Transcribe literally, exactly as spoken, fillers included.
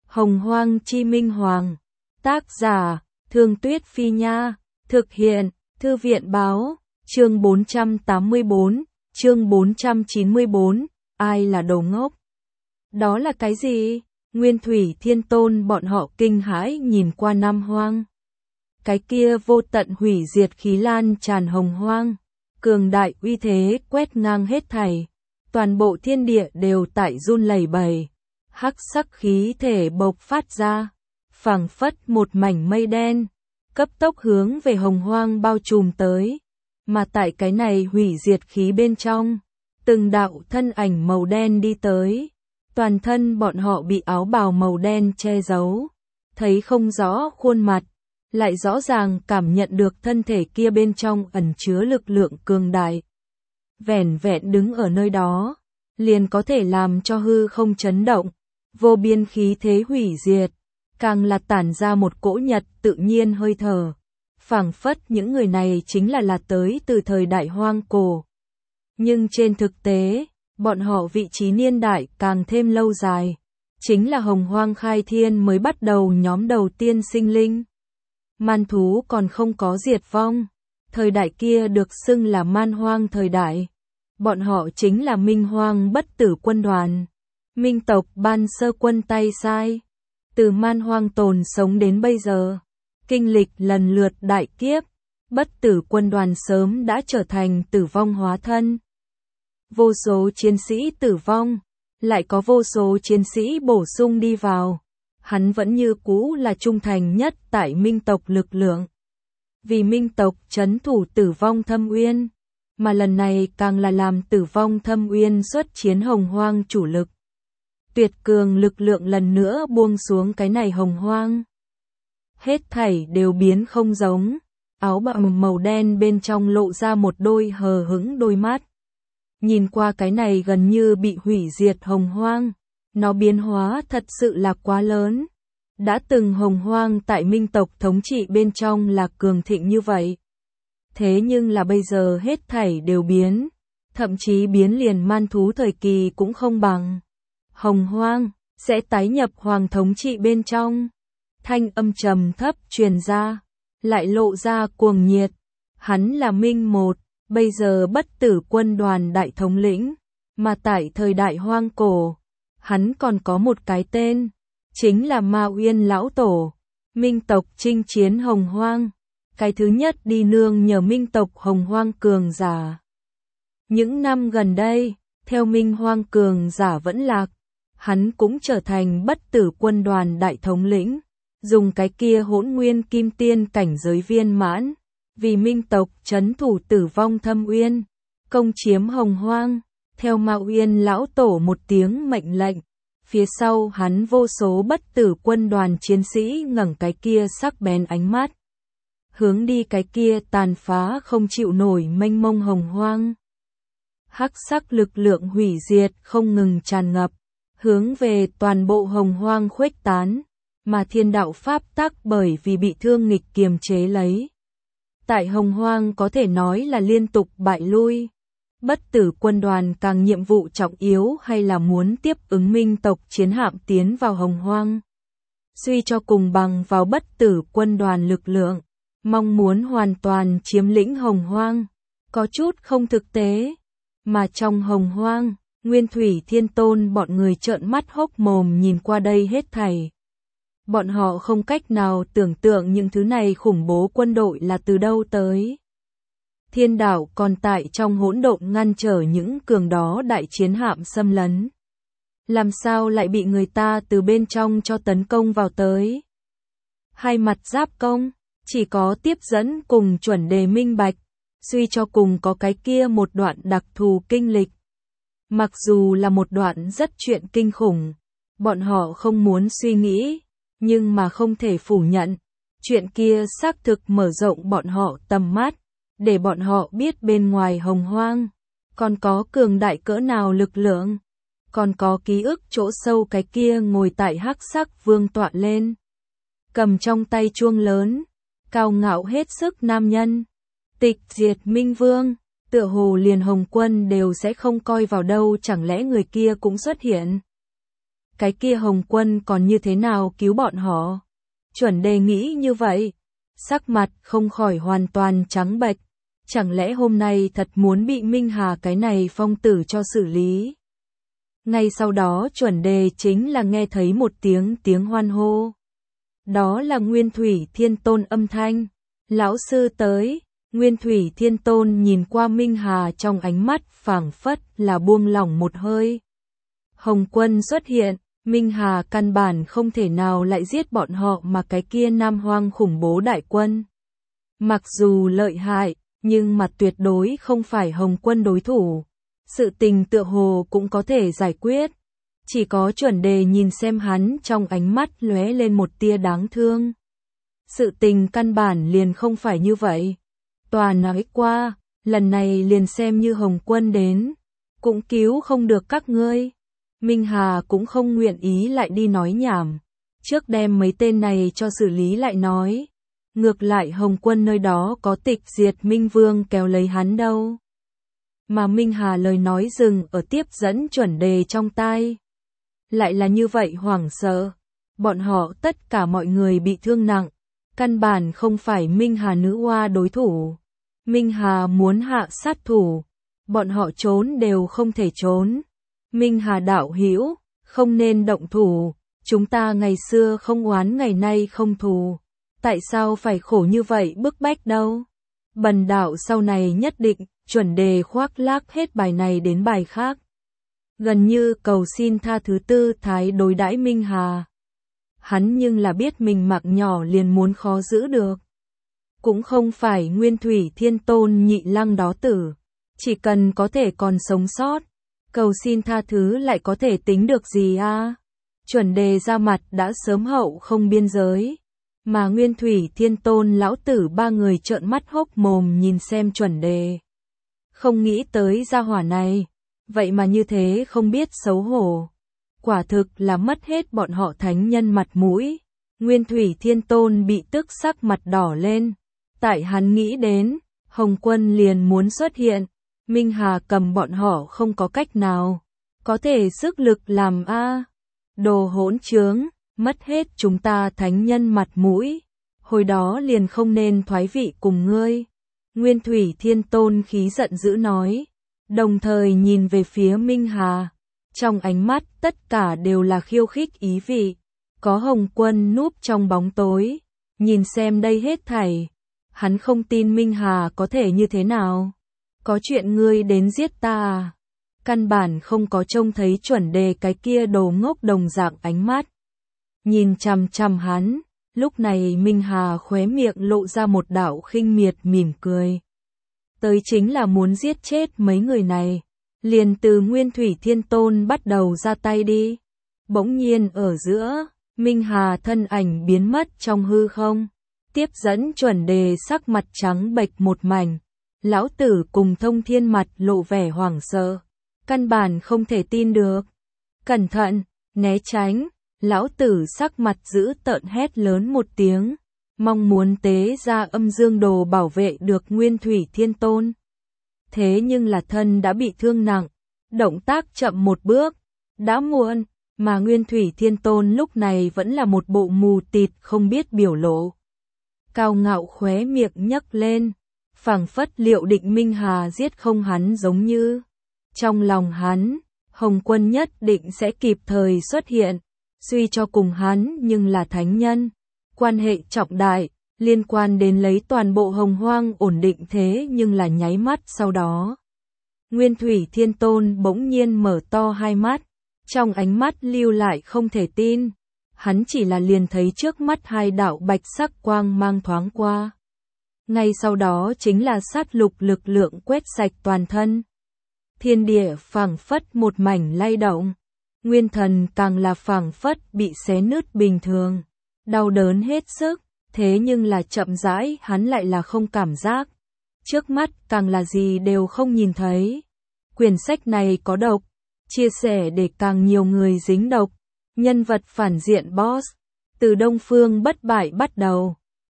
Hồng Hoang Chi Minh Hoàng. Tác giả, Thương Tuyết Phi Nha. Thực hiện, Thư viện Báo. Chương bốn trăm tám mươi tư, chương bốn trăm chín mươi tư, ai là đồ ngốc? Đó là cái gì? Nguyên Thủy Thiên Tôn bọn họ kinh hãi nhìn qua Nam Hoang. Cái kia vô tận hủy diệt khí lan tràn hồng hoang, cường đại uy thế quét ngang hết thảy, toàn bộ thiên địa đều tại run lẩy bẩy, hắc sắc khí thể bộc phát ra, phảng phất một mảnh mây đen, cấp tốc hướng về hồng hoang bao trùm tới, mà tại cái này hủy diệt khí bên trong, từng đạo thân ảnh màu đen đi tới, toàn thân bọn họ bị áo bào màu đen che giấu, thấy không rõ khuôn mặt, lại rõ ràng cảm nhận được thân thể kia bên trong ẩn chứa lực lượng cường đại. Vẻn vẹn đứng ở nơi đó, liền có thể làm cho hư không chấn động, vô biên khí thế hủy diệt, càng là tản ra một cỗ nhật tự nhiên hơi thở. Phảng phất những người này chính là là tới từ thời đại hoang cổ. Nhưng trên thực tế, bọn họ vị trí niên đại càng thêm lâu dài, chính là hồng hoang khai thiên mới bắt đầu nhóm đầu tiên sinh linh. Man thú còn không có diệt vong, thời đại kia được xưng là man hoang thời đại. Bọn họ chính là Minh Hoang bất tử quân đoàn, Minh tộc ban sơ quân tay sai. Từ man hoang tồn sống đến bây giờ, kinh lịch lần lượt đại kiếp, bất tử quân đoàn sớm đã trở thành tử vong hóa thân. Vô số chiến sĩ tử vong, lại có vô số chiến sĩ bổ sung đi vào. Hắn vẫn như cũ là trung thành nhất tại Minh tộc lực lượng. Vì Minh tộc trấn thủ Tử Vong Thâm Uyên, mà lần này càng là làm Tử Vong Thâm Uyên xuất chiến hồng hoang chủ lực. Tuyệt cường lực lượng lần nữa buông xuống cái này hồng hoang. Hết thảy đều biến không giống, áo bào màu đen bên trong lộ ra một đôi hờ hững đôi mắt. Nhìn qua cái này gần như bị hủy diệt hồng hoang. Nó biến hóa thật sự là quá lớn. Đã từng hồng hoang tại Minh tộc thống trị bên trong là cường thịnh như vậy. Thế nhưng là bây giờ hết thảy đều biến. Thậm chí biến liền man thú thời kỳ cũng không bằng. Hồng hoang sẽ tái nhập hoàng thống trị bên trong. Thanh âm trầm thấp truyền ra. Lại lộ ra cuồng nhiệt. Hắn là Minh một, bây giờ bất tử quân đoàn đại thống lĩnh. Mà tại thời đại hoang cổ, hắn còn có một cái tên, chính là Ma Uyên Lão Tổ, Minh tộc chinh chiến hồng hoang, cái thứ nhất đi nương nhờ Minh tộc hồng hoang cường giả. Những năm gần đây, theo Minh hoang cường giả vẫn lạc, hắn cũng trở thành bất tử quân đoàn đại thống lĩnh, dùng cái kia hỗn nguyên kim tiên cảnh giới viên mãn, vì Minh tộc trấn thủ Tử Vong Thâm Uyên, công chiếm hồng hoang. Theo Ma Uyên Lão Tổ một tiếng mệnh lệnh, phía sau hắn vô số bất tử quân đoàn chiến sĩ ngẩng cái kia sắc bén ánh mắt, hướng đi cái kia tàn phá không chịu nổi mênh mông hồng hoang. Hắc sắc lực lượng hủy diệt không ngừng tràn ngập, hướng về toàn bộ hồng hoang khuếch tán, mà thiên đạo pháp tắc bởi vì bị thương nghịch kiềm chế lấy. Tại hồng hoang có thể nói là liên tục bại lui. Bất tử quân đoàn càng nhiệm vụ trọng yếu hay là muốn tiếp ứng Minh tộc chiến hạm tiến vào hồng hoang. Suy cho cùng bằng vào bất tử quân đoàn lực lượng, mong muốn hoàn toàn chiếm lĩnh hồng hoang, có chút không thực tế. Mà trong hồng hoang, Nguyên Thủy Thiên Tôn bọn người trợn mắt hốc mồm nhìn qua đây hết thảy. Bọn họ không cách nào tưởng tượng những thứ này khủng bố quân đội là từ đâu tới. Thiên đạo còn tại trong hỗn độn ngăn trở những cường đó đại chiến hạm xâm lấn. Làm sao lại bị người ta từ bên trong cho tấn công vào tới? Hai mặt giáp công, chỉ có tiếp dẫn cùng chuẩn đề minh bạch, suy cho cùng có cái kia một đoạn đặc thù kinh lịch. Mặc dù là một đoạn rất chuyện kinh khủng, bọn họ không muốn suy nghĩ, nhưng mà không thể phủ nhận. Chuyện kia xác thực mở rộng bọn họ tầm mắt. Để bọn họ biết bên ngoài hồng hoang, còn có cường đại cỡ nào lực lượng, còn có ký ức chỗ sâu cái kia ngồi tại hắc sắc vương tọa lên. Cầm trong tay chuông lớn, cao ngạo hết sức nam nhân, tịch diệt minh vương, tựa hồ liền hồng quân đều sẽ không coi vào đâu, chẳng lẽ người kia cũng xuất hiện. cái kia Hồng Quân còn như thế nào cứu bọn họ? Chuẩn Đề nghĩ như vậy, sắc mặt không khỏi hoàn toàn trắng bệch. Chẳng lẽ hôm nay thật muốn bị Minh Hà cái này phong tử cho xử lý? Ngay sau đó Chuẩn Đề chính là nghe thấy một tiếng tiếng hoan hô. Đó là Nguyên Thủy Thiên Tôn âm thanh. Lão sư tới. Nguyên Thủy Thiên Tôn nhìn qua Minh Hà trong ánh mắt phảng phất là buông lỏng một hơi. Hồng Quân xuất hiện, Minh Hà căn bản không thể nào lại giết bọn họ mà cái kia Nam Hoang khủng bố đại quân. Mặc dù lợi hại, nhưng mà tuyệt đối không phải Hồng Quân đối thủ. Sự tình tựa hồ cũng có thể giải quyết. Chỉ có Chuẩn Đề nhìn xem hắn trong ánh mắt lóe lên một tia đáng thương. Sự tình căn bản liền không phải như vậy. Tòa nói qua, lần này liền xem như Hồng Quân đến, cũng cứu không được các ngươi. Minh Hà cũng không nguyện ý lại đi nói nhảm. Trước đem mấy tên này cho xử lý lại nói. Ngược lại Hồng Quân nơi đó có tịch diệt Minh Vương kéo lấy hắn đâu. Mà Minh Hà lời nói dừng ở tiếp dẫn Chuẩn Đề trong tai. Lại là như vậy hoảng sợ. Bọn họ tất cả mọi người bị thương nặng. Căn bản không phải Minh Hà nữ oa đối thủ. Minh Hà muốn hạ sát thủ. Bọn họ trốn đều không thể trốn. Minh Hà đạo hữu, không nên động thủ. Chúng ta ngày xưa không oán ngày nay không thù. Tại sao phải khổ như vậy bức bách đâu? Bần đạo sau này nhất định, Chuẩn Đề khoác lác hết bài này đến bài khác. Gần như cầu xin tha thứ tư thái đối đãi Minh Hà. Hắn nhưng là biết mình mạng nhỏ liền muốn khó giữ được. Cũng không phải Nguyên Thủy Thiên Tôn nhị lăng đó tử. Chỉ cần có thể còn sống sót, cầu xin tha thứ lại có thể tính được gì a? Chuẩn Đề ra mặt đã sớm hậu không biên giới. Mà Nguyên Thủy Thiên Tôn lão tử ba người trợn mắt hốc mồm nhìn xem Chuẩn Đề. Không nghĩ tới gia hỏa này, vậy mà như thế không biết xấu hổ. Quả thực là mất hết bọn họ thánh nhân mặt mũi. Nguyên Thủy Thiên Tôn bị tức sắc mặt đỏ lên. Tại hắn nghĩ đến, Hồng Quân liền muốn xuất hiện. Minh Hà cầm bọn họ không có cách nào. Có thể sức lực làm a. Đồ hỗn trướng, mất hết chúng ta thánh nhân mặt mũi. Hồi đó liền không nên thoái vị cùng ngươi. Nguyên Thủy Thiên Tôn khí giận dữ nói. Đồng thời nhìn về phía Minh Hà. Trong ánh mắt tất cả đều là khiêu khích ý vị. Có Hồng Quân núp trong bóng tối. Nhìn xem đây hết thảy. Hắn không tin Minh Hà có thể như thế nào. Có chuyện ngươi đến giết ta à? Căn bản không có trông thấy Chuẩn Đề cái kia đồ ngốc đồng dạng ánh mắt. Nhìn chằm chằm hắn, lúc này Minh Hà khóe miệng lộ ra một đạo khinh miệt mỉm cười. Tới chính là muốn giết chết mấy người này. Liền từ Nguyên Thủy Thiên Tôn bắt đầu ra tay đi. Bỗng nhiên ở giữa, Minh Hà thân ảnh biến mất trong hư không. Tiếp dẫn Chuẩn Đề sắc mặt trắng bệch một mảnh. Lão tử cùng Thông Thiên mặt lộ vẻ hoảng sợ. Căn bản không thể tin được. Cẩn thận, né tránh. Lão tử sắc mặt giữ tợn hét lớn một tiếng. Mong muốn tế ra âm dương đồ bảo vệ được Nguyên Thủy Thiên Tôn. Thế nhưng là thân đã bị thương nặng. Động tác chậm một bước. Đã muộn. Mà Nguyên Thủy Thiên Tôn lúc này vẫn là một bộ mù tịt không biết biểu lộ. Cao ngạo khóe miệng nhấc lên. Phảng phất liệu định Minh Hà giết không hắn giống như. Trong lòng hắn, Hồng Quân nhất định sẽ kịp thời xuất hiện. Suy cho cùng hắn nhưng là thánh nhân. Quan hệ trọng đại, liên quan đến lấy toàn bộ hồng hoang ổn định thế nhưng là nháy mắt sau đó. Nguyên Thủy Thiên Tôn bỗng nhiên mở to hai mắt. Trong ánh mắt lưu lại không thể tin. Hắn chỉ là liền thấy trước mắt hai đạo bạch sắc quang mang thoáng qua. Ngay sau đó chính là sát lục lực lượng quét sạch toàn thân. Thiên địa phảng phất một mảnh lay động. Nguyên thần càng là phảng phất bị xé nứt bình thường. Đau đớn hết sức, thế nhưng là chậm rãi hắn lại là không cảm giác. Trước mắt càng là gì đều không nhìn thấy. Quyển sách này có độc, chia sẻ để càng nhiều người dính độc. Nhân vật phản diện boss, từ Đông Phương bất bại bắt đầu.